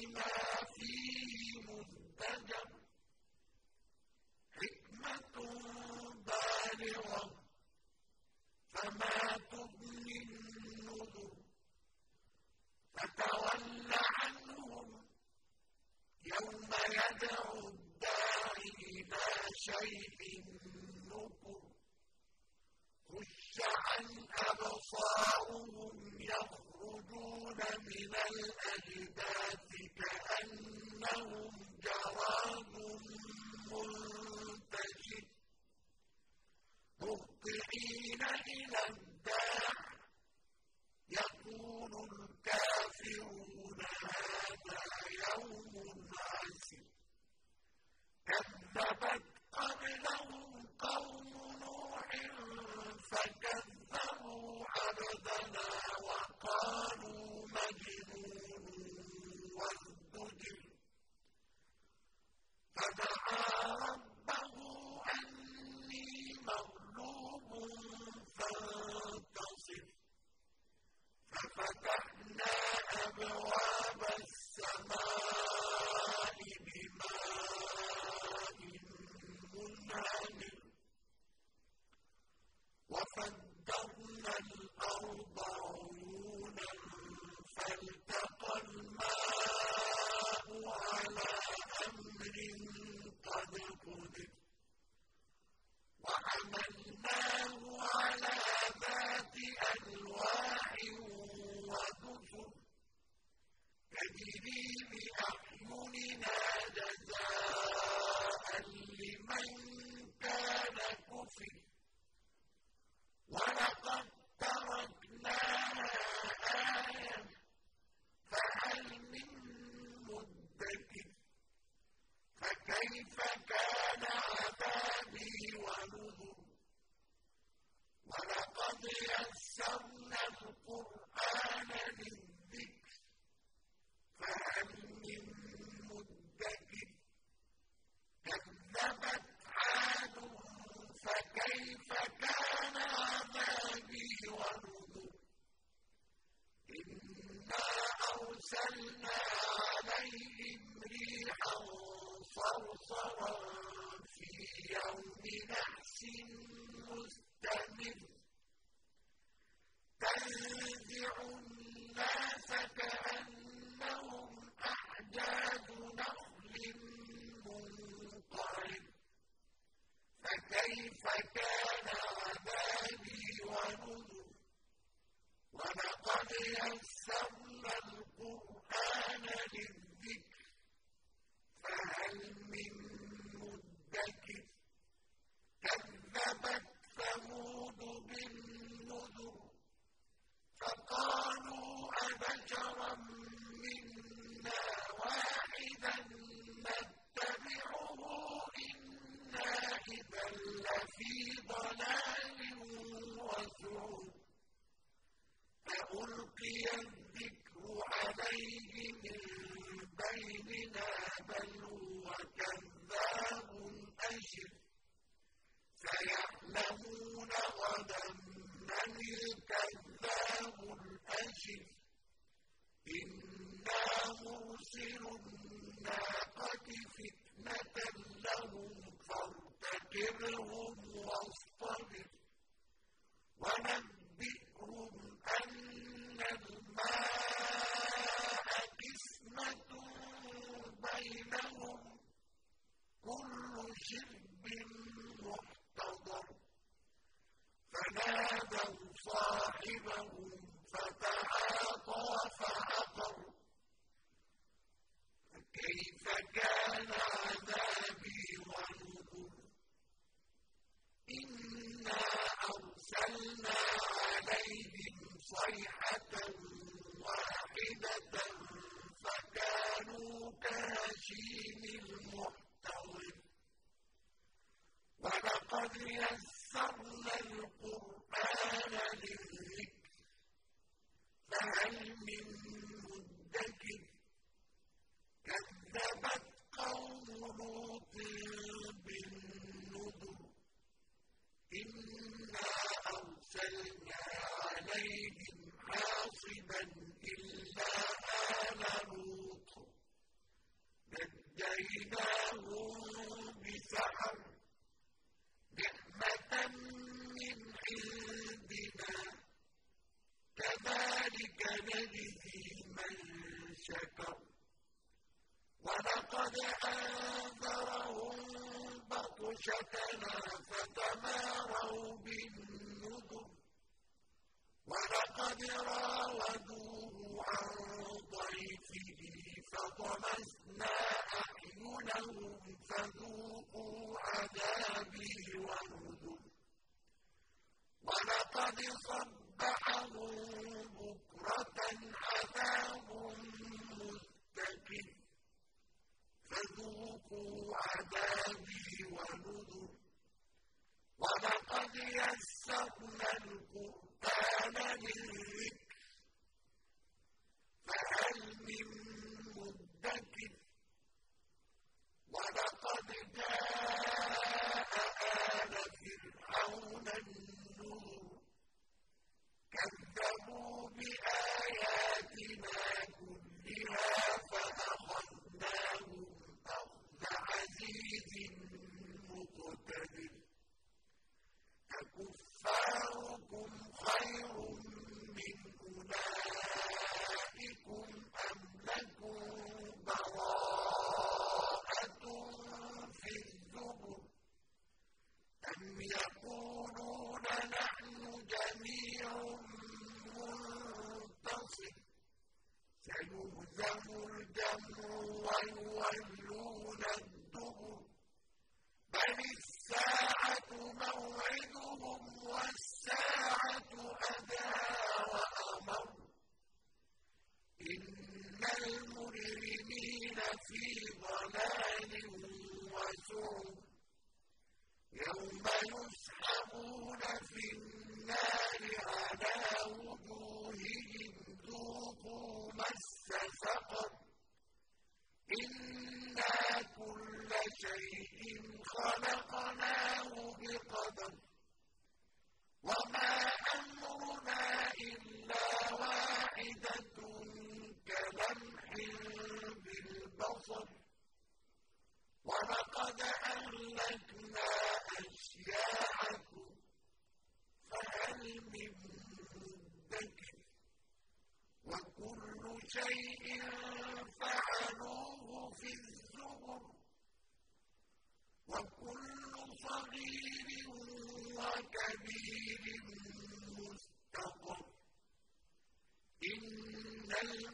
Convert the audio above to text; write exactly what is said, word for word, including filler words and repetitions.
لِمَا فِيهِ مُزْدَجَرٌ حِكْمَةٌ بَالِغَةٌ فَمَا تُغْنِ النُّذُرُ فَتَوَلَّ عَنْهُمْ يَوْمَ يَدْعُ الدَّاعِ إِلَىٰ شَيْءٍ نُّكُرٍ خُشَّ عَنْ أَبْصَارُهُمْ يَخْرُجُونَ مِنَ الْأَجْدَاثِ كَأَنَّهُمْ جَرَادٌ مُّنتَشِرٌ مُهْطِعِينَ إِلَى الدَّاعِ يَقُولُ الْكَافِرُونَ هَٰذَا يَوْمٌ عَسِرٌ كَذَّبَتْ قَبْلَهُمْ قَوْمُ نُوحٍ فَكَذَّبُوا عَبْدَنَا وَقَالُوا مَجْنُونٌ وَازْدُجِرَ فَدَعَا رَبَّهُ أَنِّي مَغْلُوبٌ فَانتَصِرْ فَفَتَحْنَا أَبْوَابَ السَّمَاءِ بِمَاءٍ مُّنْهَمِرٍ وَفَجَّرْنَا الْأَرْضَ عُيُونًا فَالْتَقَى الْمَاءُ عَلَىٰ أَمْرٍ قَدْ قُدِرَ وَحَمَلْنَاهُ عَلَىٰ ذَاتِ أَلْوَاحٍ وَدُسُرٍ تَجْرِي بِأَعْيُنِنَا جَزَاءً لِّمَن كَانَ كُفِرَ وَلَقَدْ تَرَكْنَاهَا آيَةً فَهَلْ مِن مُّدَّكِرٍ فَكَيْفَ كَانَ عَذَابِي وَنُذُرِ وَلَقَدْ يَسَّرْنَا الْقُرْآنَ لِلذِّكْرِ فَهَلْ مِن مُّدَّكِرٍ كَذَّبَتْ عَادٌ فَكَيْفَ كَانَ عَذَابِي وَنُذُرِ إِنَّا أَرْسَلْنَا عَلَيْهِمْ رِيحًا صَرْصَرًا فِي يَوْمِ نَحْسٍ مُّسْتَمِرٍّ تَنزِعُ النَّاسَ كَأَنَّهُمْ أَعْجَازُ نَخْلٍ مُّنقَعِرٍ فَكَيْفَ كَانَ عَذَابِي وَنُذُرِ وَلَقَدْ يَسَّرْنَا الْقُرْآنَ لِلذِّكْرِ فَهَلْ مِن مُّدَّكِرٍ كَذَّبَتْ ثَمُودُ بِالنُّذُرِ فَقَالُوا أَبَشَرًا مِّنَّا وَاحِدًا نَّتَّبِعُهُ إِنَّا إِذًا لَّفِي ضَلَالٍ وَسُعُرٍ فَأُلْقِيَ الذِّكْرُ عَلَيْهِ مِن بَيْنِنَا بَلْ هُوَ كَذَّابٌ أَشِرٌ سَيَعْلَمُونَ غَدًا مَّنِ الْكَذَّابُ الْأَشِرُ إِنَّا مُرْسِلُو النَّاقَةِ فِتْنَةً لَّهُمْ فَارْتَقِبْهُمْ وَاصْطَبِرْ وَنَبِّئْهُمْ أَنَّ الْمَاءَ قِسْمَةٌ بَيْنَهُمْ كُلُّ شِرْبٍ مُّحْتَضَرٌ فَنَادَوْا صَاحِبَهُمْ فَتَعَاطَىٰ فَعَقَرَ فَكَيْفَ كَانَ عَذَابِي وَنُذُرِ إِنَّا أَرْسَلْنَا عَلَيْهِمْ صَيْحَةً وَاحِدَةً فَكَانُوا كَهَشِيمِ الْمُحْتَظِرِ وَلَقَدْ يَسَّرْنَا الْقُرْآنَ لِلذِّكْرِ فَهَلْ مِن مُّدَّكِرٍ كَذَّبَتْ قَوْمُ لُوطٍ بِالنُّذُرِ إِنَّا أَرْسَلْنَا عَلَيْهِمْ نجيناهم بسحر نعمة من عندنا كذلك نجزي من شكر ولقد أنذرهم بطشتنا فتماروا بالنذر ولقد راودوه عن ضيفه فطمسنا أعينهم فذوقوا عذابي ونذر ولقد صبحهم بكرة عذاب مستقر فذوقوا عذابي ونذر ولقد يسرنا القرآن للذكر فهل من مدكر ولقد جاء آل فرعون النذر كذبوا بآياتنا كلها فأخذناهم أخذ عزيز مقتدر أكفاركم خير من أولئكم أم لكم براءة في الزبر أم يقولون نحن جميع منتصر سيهزم الجمع ويولون الدبر بل الساعة موعدهم والساعة أدهى وأمر إن المجرمين في ضلال وسعر يوم يسحبون في النار على وجوههم ذوقوا مس سقر إنا كل شيء خلقناه بقدر وما أمرنا إلا واحدة كلمح بالبصر ولقد أهلكنا أشياعكم فهل من مدكر وكل شيء فعلوه في الزبر وكل صغير وكبير مستقر إن